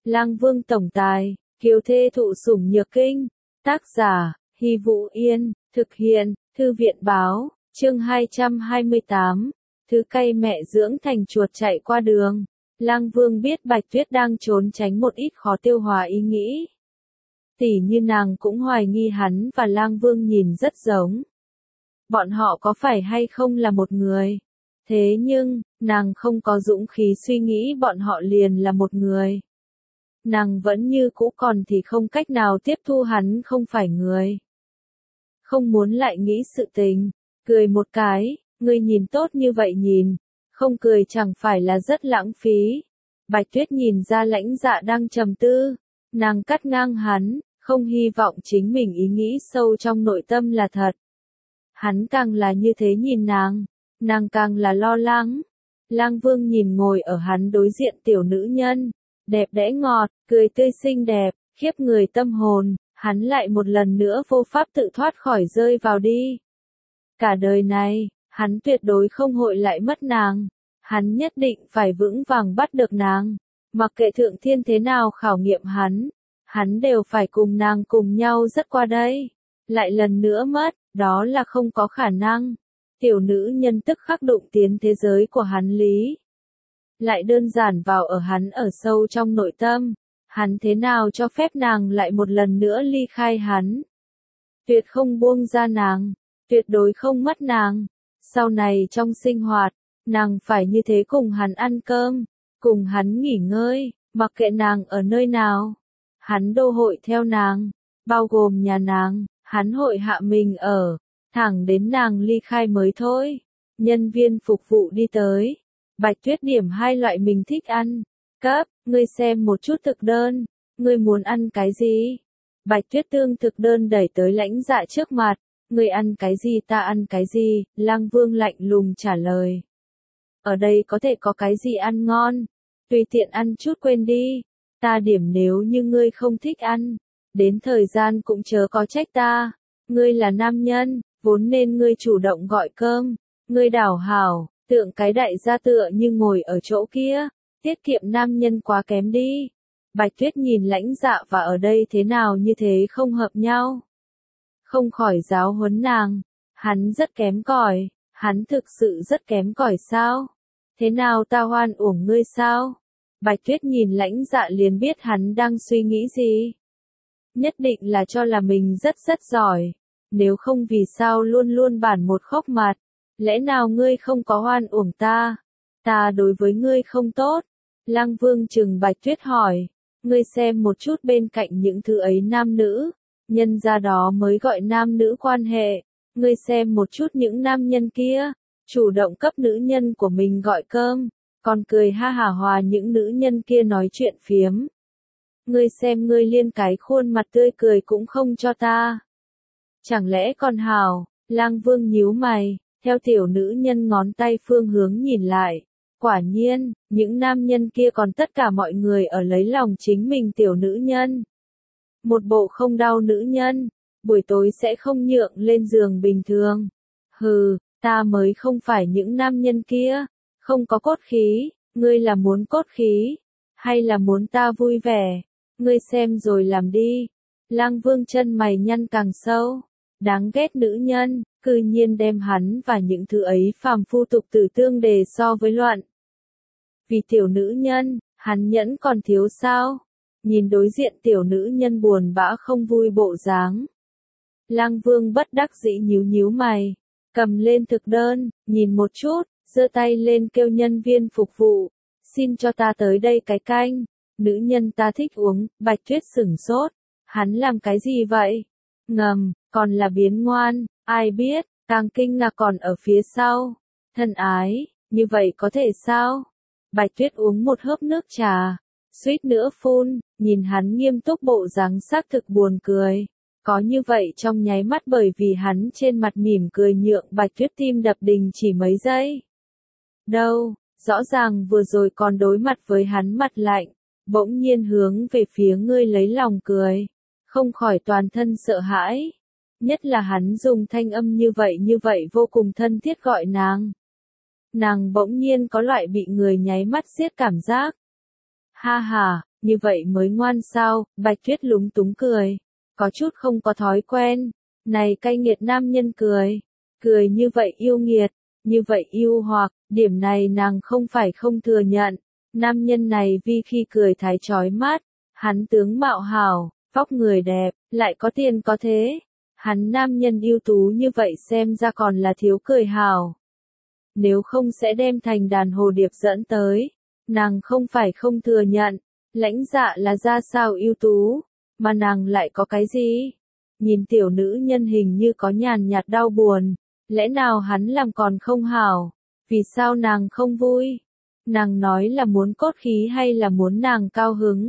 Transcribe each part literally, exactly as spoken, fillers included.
Lang Vương tổng tài, kiều thê thụ sủng nhược kinh. Tác giả, Hy Vũ Yên, thực hiện, Thư viện báo, chương hai trăm hai mươi tám. Thứ cay mẹ dưỡng thành chuột chạy qua đường. Lang Vương biết Bạch Tuyết đang trốn tránh một ít khó tiêu hóa ý nghĩ. Tỉ như nàng cũng hoài nghi hắn và Lang Vương nhìn rất giống. Bọn họ có phải hay không là một người? Thế nhưng, nàng không có dũng khí suy nghĩ bọn họ liền là một người. Nàng vẫn như cũ còn thì không cách nào tiếp thu hắn không phải người. Không muốn lại nghĩ sự tình, cười một cái, ngươi nhìn tốt như vậy nhìn, không cười chẳng phải là rất lãng phí. Bạch Tuyết nhìn ra Lãnh Dạ đang trầm tư, nàng cắt ngang hắn, không hy vọng chính mình ý nghĩ sâu trong nội tâm là thật. Hắn càng là như thế nhìn nàng, nàng càng là lo lắng. Lang Vương nhìn ngồi ở hắn đối diện tiểu nữ nhân, đẹp đẽ ngọt, cười tươi xinh đẹp, khiếp người tâm hồn, hắn lại một lần nữa vô pháp tự thoát khỏi rơi vào đi. Cả đời này, hắn tuyệt đối không hội lại mất nàng, hắn nhất định phải vững vàng bắt được nàng, mặc kệ thượng thiên thế nào khảo nghiệm hắn, hắn đều phải cùng nàng cùng nhau rất qua đây. Lại lần nữa mất, đó là không có khả năng. Tiểu nữ nhân tức khắc đụng tiến thế giới của hắn lý. Lại đơn giản vào ở hắn ở sâu trong nội tâm, hắn thế nào cho phép nàng lại một lần nữa ly khai hắn. Tuyệt không buông ra nàng, tuyệt đối không mất nàng. Sau này trong sinh hoạt, nàng phải như thế cùng hắn ăn cơm, cùng hắn nghỉ ngơi, mặc kệ nàng ở nơi nào. Hắn đô hội theo nàng, bao gồm nhà nàng, hắn hội hạ mình ở, thẳng đến nàng ly khai mới thôi. Nhân viên phục vụ đi tới. Bạch Tuyết điểm hai loại mình thích ăn. Cấp, ngươi xem một chút thực đơn, ngươi muốn ăn cái gì? Bạch Tuyết tương thực đơn đẩy tới Lãnh Dạ trước mặt, ngươi ăn cái gì ta ăn cái gì, Lang Vương lạnh lùng trả lời. Ở đây có thể có cái gì ăn ngon, tùy tiện ăn chút quên đi, ta điểm nếu như ngươi không thích ăn, đến thời gian cũng chớ có trách ta, ngươi là nam nhân, vốn nên ngươi chủ động gọi cơm, ngươi đảo hảo. Tượng cái đại gia tựa như ngồi ở chỗ kia, tiết kiệm nam nhân quá kém đi. Bạch Tuyết nhìn Lãnh Dạ và ở đây thế nào như thế không hợp nhau. Không khỏi giáo huấn nàng, hắn rất kém cỏi, hắn thực sự rất kém cỏi sao? Thế nào ta hoan uổng ngươi sao? Bạch Tuyết nhìn Lãnh Dạ liền biết hắn đang suy nghĩ gì. Nhất định là cho là mình rất rất giỏi, nếu không vì sao luôn luôn bản một khóc mặt. Lẽ nào ngươi không có hoan uổng ta? Ta đối với ngươi không tốt? Lang Vương trừng Bạch Tuyết hỏi. Ngươi xem một chút bên cạnh những thứ ấy nam nữ. Nhân ra đó mới gọi nam nữ quan hệ. Ngươi xem một chút những nam nhân kia. Chủ động cấp nữ nhân của mình gọi cơm. Còn cười ha hả hòa những nữ nhân kia nói chuyện phiếm. Ngươi xem ngươi liên cái khuôn mặt tươi cười cũng không cho ta. Chẳng lẽ còn hảo? Lang Vương nhíu mày. Theo tiểu nữ nhân ngón tay phương hướng nhìn lại, quả nhiên, những nam nhân kia còn tất cả mọi người ở lấy lòng chính mình tiểu nữ nhân. Một bộ không đau nữ nhân, buổi tối sẽ không nhượng lên giường bình thường. Hừ, ta mới không phải những nam nhân kia, không có cốt khí, ngươi là muốn cốt khí, hay là muốn ta vui vẻ, ngươi xem rồi làm đi. Lang Vương chân mày nhăn càng sâu, đáng ghét nữ nhân. Cư nhiên đem hắn và những thứ ấy phàm phu tục tử tương đề so với loạn. Vì tiểu nữ nhân, hắn nhẫn còn thiếu sao? Nhìn đối diện tiểu nữ nhân buồn bã không vui bộ dáng. Lang Vương bất đắc dĩ nhíu nhíu mày, cầm lên thực đơn, nhìn một chút, giơ tay lên kêu nhân viên phục vụ, xin cho ta tới đây cái canh, nữ nhân ta thích uống. Bạch Tuyết sửng sốt, hắn làm cái gì vậy? Ngầm, còn là biến ngoan. Ai biết, càng kinh ngạc còn ở phía sau. Thân ái, như vậy có thể sao? Bạch Tuyết uống một hớp nước trà, suýt nữa phun, nhìn hắn nghiêm túc bộ dáng xác thực buồn cười. Có như vậy trong nháy mắt bởi vì hắn trên mặt mỉm cười nhượng Bạch Tuyết tim đập đình chỉ mấy giây. Đâu, rõ ràng vừa rồi còn đối mặt với hắn mặt lạnh, bỗng nhiên hướng về phía ngươi lấy lòng cười, không khỏi toàn thân sợ hãi. Nhất là hắn dùng thanh âm như vậy như vậy vô cùng thân thiết gọi nàng. Nàng bỗng nhiên có loại bị người nháy mắt giết cảm giác. Ha ha, như vậy mới ngoan sao, Bạch Tuyết lúng túng cười, có chút không có thói quen, này cay nghiệt nam nhân cười, cười như vậy yêu nghiệt, như vậy yêu hoặc, điểm này nàng không phải không thừa nhận, nam nhân này vì khi cười thái chói mắt, hắn tướng mạo hảo, vóc người đẹp, lại có tiền có thế, hắn nam nhân ưu tú như vậy xem ra còn là thiếu cười hảo. Nếu không sẽ đem thành đàn hồ điệp dẫn tới, nàng không phải không thừa nhận, Lãnh Dạ là ra sao ưu tú, mà nàng lại có cái gì? Nhìn tiểu nữ nhân hình như có nhàn nhạt đau buồn, lẽ nào hắn làm còn không hảo, vì sao nàng không vui? Nàng nói là muốn cốt khí hay là muốn nàng cao hứng?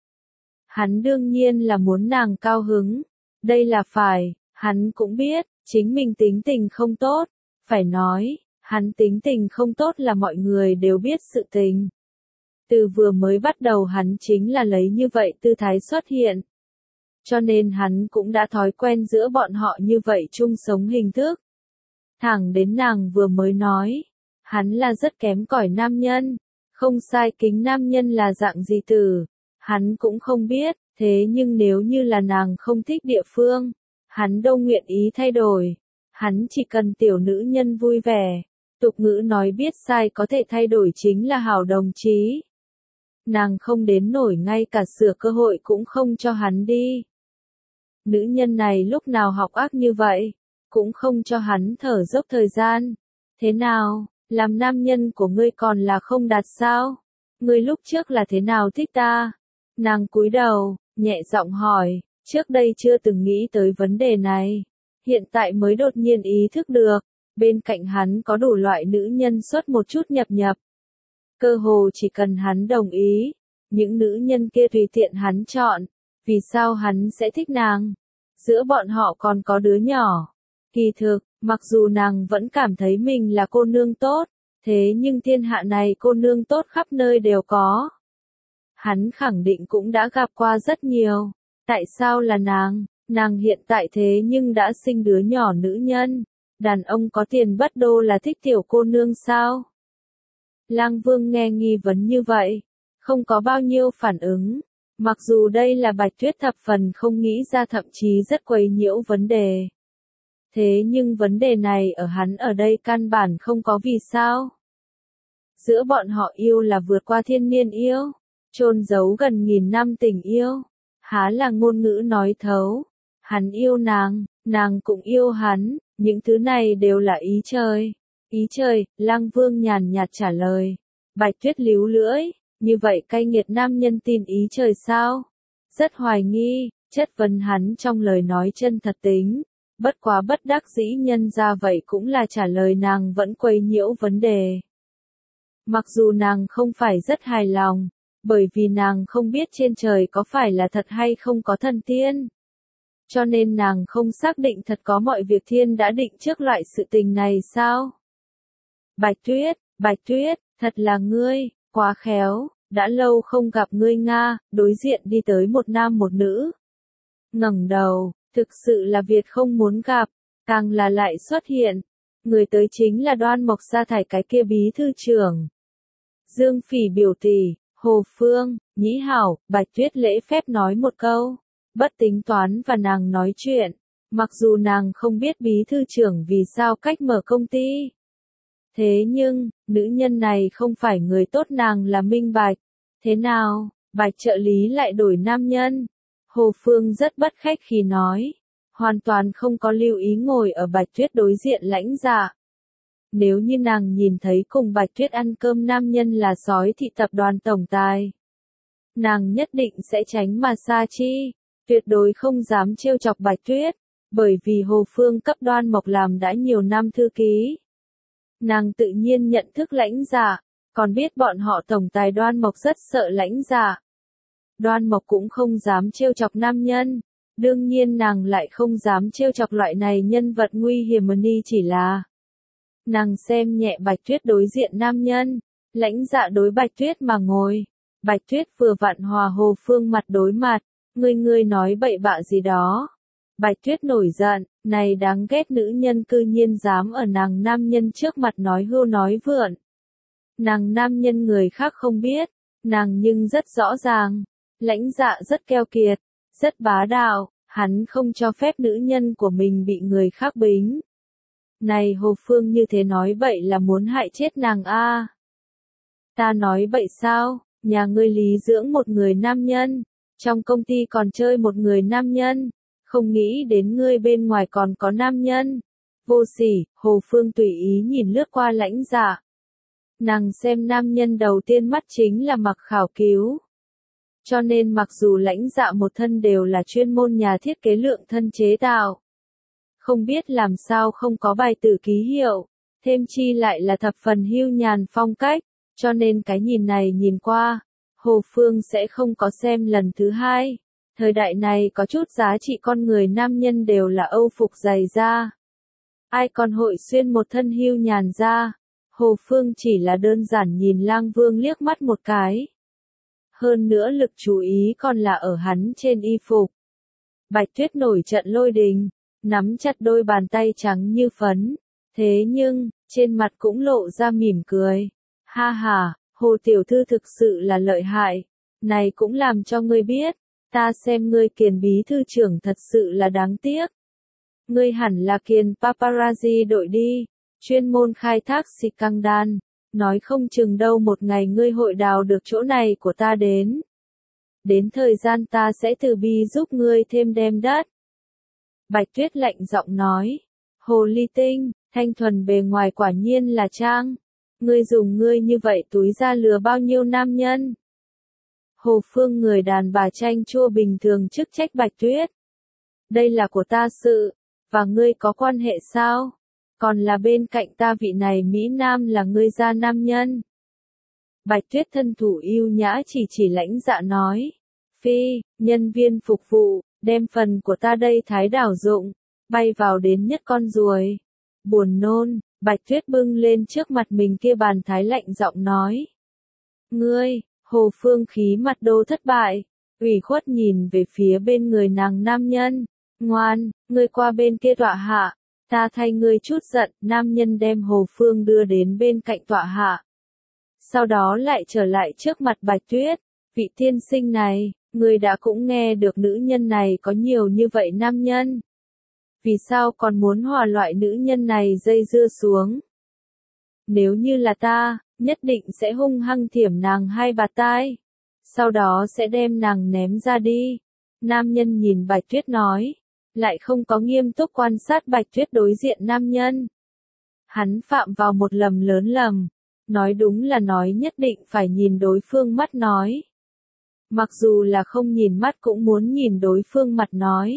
Hắn đương nhiên là muốn nàng cao hứng, đây là phải, hắn cũng biết, chính mình tính tình không tốt, phải nói, hắn tính tình không tốt là mọi người đều biết sự tình. Từ vừa mới bắt đầu hắn chính là lấy như vậy tư thái xuất hiện. Cho nên hắn cũng đã thói quen giữa bọn họ như vậy chung sống hình thức. Thẳng đến nàng vừa mới nói, hắn là rất kém cỏi nam nhân, không sai kính nam nhân là dạng gì từ, hắn cũng không biết, thế nhưng nếu như là nàng không thích địa phương, hắn đâu nguyện ý thay đổi, hắn chỉ cần tiểu nữ nhân vui vẻ, tục ngữ nói biết sai có thể thay đổi chính là hảo đồng chí. Nàng không đến nổi ngay cả sửa cơ hội cũng không cho hắn đi. Nữ nhân này lúc nào học ác như vậy, cũng không cho hắn thở dốc thời gian. Thế nào, làm nam nhân của ngươi còn là không đạt sao? Ngươi lúc trước là thế nào thích ta? Nàng cúi đầu, nhẹ giọng hỏi, trước đây chưa từng nghĩ tới vấn đề này. Hiện tại mới đột nhiên ý thức được, bên cạnh hắn có đủ loại nữ nhân xuất một chút nhập nhập. Cơ hồ chỉ cần hắn đồng ý, những nữ nhân kia tùy tiện hắn chọn, vì sao hắn sẽ thích nàng? Giữa bọn họ còn có đứa nhỏ. Kỳ thực, mặc dù nàng vẫn cảm thấy mình là cô nương tốt, thế nhưng thiên hạ này cô nương tốt khắp nơi đều có. Hắn khẳng định cũng đã gặp qua rất nhiều. Tại sao là nàng? Nàng hiện tại thế nhưng đã sinh đứa nhỏ nữ nhân. Đàn ông có tiền bất đô là thích tiểu cô nương sao? Lang Vương nghe nghi vấn như vậy, không có bao nhiêu phản ứng. Mặc dù đây là Bạch Tuyết thập phần không nghĩ ra, thậm chí rất quấy nhiễu vấn đề. Thế nhưng vấn đề này ở hắn ở đây căn bản không có vì sao. Giữa bọn họ yêu là vượt qua thiên niên yêu, chôn giấu gần nghìn năm tình yêu, há là ngôn ngữ nói thấu. Hắn yêu nàng, nàng cũng yêu hắn, những thứ này đều là ý trời. Ý trời, Lang Vương nhàn nhạt trả lời. Bạch Tuyết líu lưỡi, như vậy cay nghiệt nam nhân tin ý trời sao? Rất hoài nghi, chất vấn hắn trong lời nói chân thật tính. Bất quá bất đắc dĩ nhân ra vậy cũng là trả lời nàng vẫn quấy nhiễu vấn đề. Mặc dù nàng không phải rất hài lòng, bởi vì nàng không biết trên trời có phải là thật hay không có thần tiên. Cho nên nàng không xác định thật có mọi việc thiên đã định trước loại sự tình này sao? Bạch Tuyết, Bạch Tuyết, thật là ngươi, quá khéo, đã lâu không gặp ngươi Nga, đối diện đi tới một nam một nữ. Ngẩng đầu, thực sự là việc không muốn gặp, càng là lại xuất hiện. Người tới chính là Đoan Mộc Sa Thải cái kia bí thư trưởng. Dương Phỉ biểu tỷ, Hồ Phương, Nhĩ Hảo, Bạch Tuyết lễ phép nói một câu, bất tính toán và nàng nói chuyện, mặc dù nàng không biết bí thư trưởng vì sao cách mở công ty. Thế nhưng, nữ nhân này không phải người tốt, nàng là minh bạch. Thế nào, Bạch trợ lý lại đổi nam nhân? Hồ Phương rất bất khách khí nói, hoàn toàn không có lưu ý ngồi ở Bạch Tuyết đối diện Lãnh Dạ. Nếu như nàng nhìn thấy cùng Bạch Tuyết ăn cơm nam nhân là Sói Thị tập đoàn tổng tài, nàng nhất định sẽ tránh mà xa chi, tuyệt đối không dám trêu chọc Bạch Tuyết, bởi vì Hồ Phương cấp Đoan Mộc làm đã nhiều năm thư ký. Nàng tự nhiên nhận thức Lãnh Dạ, còn biết bọn họ tổng tài Đoan Mộc rất sợ Lãnh Dạ. Đoan Mộc cũng không dám trêu chọc nam nhân, đương nhiên nàng lại không dám trêu chọc loại này nhân vật nguy hiểm, ni chỉ là nàng xem nhẹ Bạch Tuyết đối diện nam nhân. Lãnh Dạ đối Bạch Tuyết mà ngồi, Bạch Tuyết vừa vặn hòa Hồ Phương mặt đối mặt, ngươi ngươi nói bậy bạ gì đó. Bạch Tuyết nổi giận, này đáng ghét nữ nhân cư nhiên dám ở nàng nam nhân trước mặt nói hưu nói vượn. Nàng nam nhân người khác không biết, nàng nhưng rất rõ ràng, Lãnh Dạ rất keo kiệt, rất bá đạo, hắn không cho phép nữ nhân của mình bị người khác bính. Này Hồ Phương như thế nói bậy là muốn hại chết nàng a. Ta nói bậy sao, nhà ngươi lý dưỡng một người nam nhân, trong công ty còn chơi một người nam nhân, không nghĩ đến ngươi bên ngoài còn có nam nhân. Vô sỉ, Hồ Phương tùy ý nhìn lướt qua Lãnh Dạ. Nàng xem nam nhân đầu tiên mắt chính là Mặc Khảo Cứu. Cho nên mặc dù Lãnh Dạ một thân đều là chuyên môn nhà thiết kế lượng thân chế tạo, không biết làm sao không có bài tử ký hiệu, thêm chi lại là thập phần hưu nhàn phong cách, cho nên cái nhìn này nhìn qua, Hồ Phương sẽ không có xem lần thứ hai. Thời đại này có chút giá trị con người nam nhân đều là âu phục dày da. Ai còn hội xuyên một thân hưu nhàn da. Hồ Phương chỉ là đơn giản nhìn Lang Vương liếc mắt một cái. Hơn nữa lực chú ý còn là ở hắn trên y phục. Bạch Tuyết nổi trận lôi đình, nắm chặt đôi bàn tay trắng như phấn. Thế nhưng, trên mặt cũng lộ ra mỉm cười. Ha ha, Hồ Tiểu Thư thực sự là lợi hại. Này cũng làm cho ngươi biết, ta xem ngươi Kiền bí thư trưởng thật sự là đáng tiếc. Ngươi hẳn là Kiền paparazzi đội đi, chuyên môn khai thác scandal, nói không chừng đâu một ngày ngươi hội đào được chỗ này của ta đến. Đến thời gian ta sẽ từ bi giúp ngươi thêm đem đất. Bạch Tuyết lạnh giọng nói, Hồ Ly Tinh, thanh thuần bề ngoài quả nhiên là trang. Ngươi dùng ngươi như vậy túi ra lừa bao nhiêu nam nhân. Hồ Phương người đàn bà chanh chua bình thường chức trách Bạch Tuyết. Đây là của ta sự, và ngươi có quan hệ sao? Còn là bên cạnh ta vị này Mỹ Nam là ngươi gia nam nhân. Bạch Tuyết thân thủ yêu nhã chỉ chỉ Lãnh Dạ nói. Phi, nhân viên phục vụ, đem phần của ta đây thái đảo dụng, bay vào đến nhất con ruồi. Buồn nôn, Bạch Tuyết bưng lên trước mặt mình kia bàn thái lạnh giọng nói. Ngươi, Hồ Phương khí mặt đô thất bại, ủy khuất nhìn về phía bên người nàng nam nhân. Ngoan, ngươi qua bên kia tọa hạ, ta thay ngươi chút giận. Nam nhân đem Hồ Phương đưa đến bên cạnh tọa hạ. Sau đó lại trở lại trước mặt Bạch Tuyết. Vị tiên sinh này, ngươi đã cũng nghe được nữ nhân này có nhiều như vậy nam nhân. Vì sao còn muốn hòa loại nữ nhân này dây dưa xuống? Nếu như là ta, nhất định sẽ hung hăng thiểm nàng hai bạt tai. Sau đó sẽ đem nàng ném ra đi. Nam nhân nhìn Bạch Tuyết nói. Lại không có nghiêm túc quan sát Bạch Tuyết đối diện nam nhân. Hắn phạm vào một lầm lớn lầm. Nói đúng là nói nhất định phải nhìn đối phương mắt nói. Mặc dù là không nhìn mắt cũng muốn nhìn đối phương mặt nói.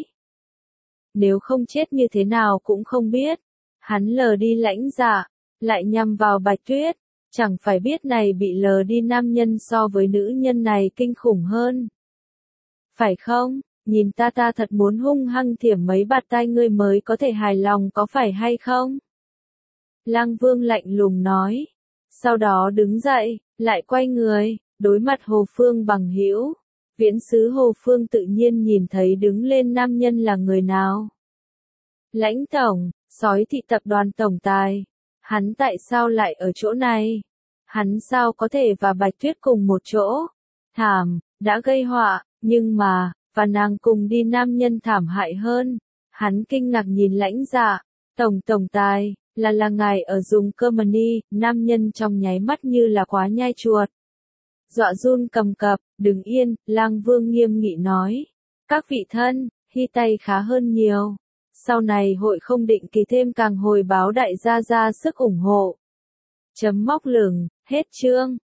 Nếu không chết như thế nào cũng không biết. Hắn lờ đi Lãnh Dạ, lại nhằm vào Bạch Tuyết. Chẳng phải biết này bị lờ đi nam nhân so với nữ nhân này kinh khủng hơn. Phải không? Nhìn ta ta thật muốn hung hăng thiểm mấy bạt tai ngươi mới có thể hài lòng có phải hay không? Lang Vương lạnh lùng nói. Sau đó đứng dậy, lại quay người, đối mặt Hồ Phương bằng hữu. Viễn sứ Hồ Phương tự nhiên nhìn thấy đứng lên nam nhân là người nào. Lãnh tổng, sói thị tập đoàn tổng tài. Hắn tại sao lại ở chỗ này? Hắn sao có thể và Bạch Tuyết cùng một chỗ? Thảm, đã gây họa, nhưng mà, và nàng cùng đi nam nhân thảm hại hơn. Hắn kinh ngạc nhìn Lãnh Dạ. Tổng tổng tài, là là ngài ở dùng Germany, nam nhân trong nháy mắt như là quá nhai chuột. Dọa run cầm cập, đứng yên, Lang Vương nghiêm nghị nói. Các vị thân, hy tay khá hơn nhiều. Sau này hội không định kỳ thêm càng hồi báo đại gia ra sức ủng hộ. Chấm móc lửng, hết chương.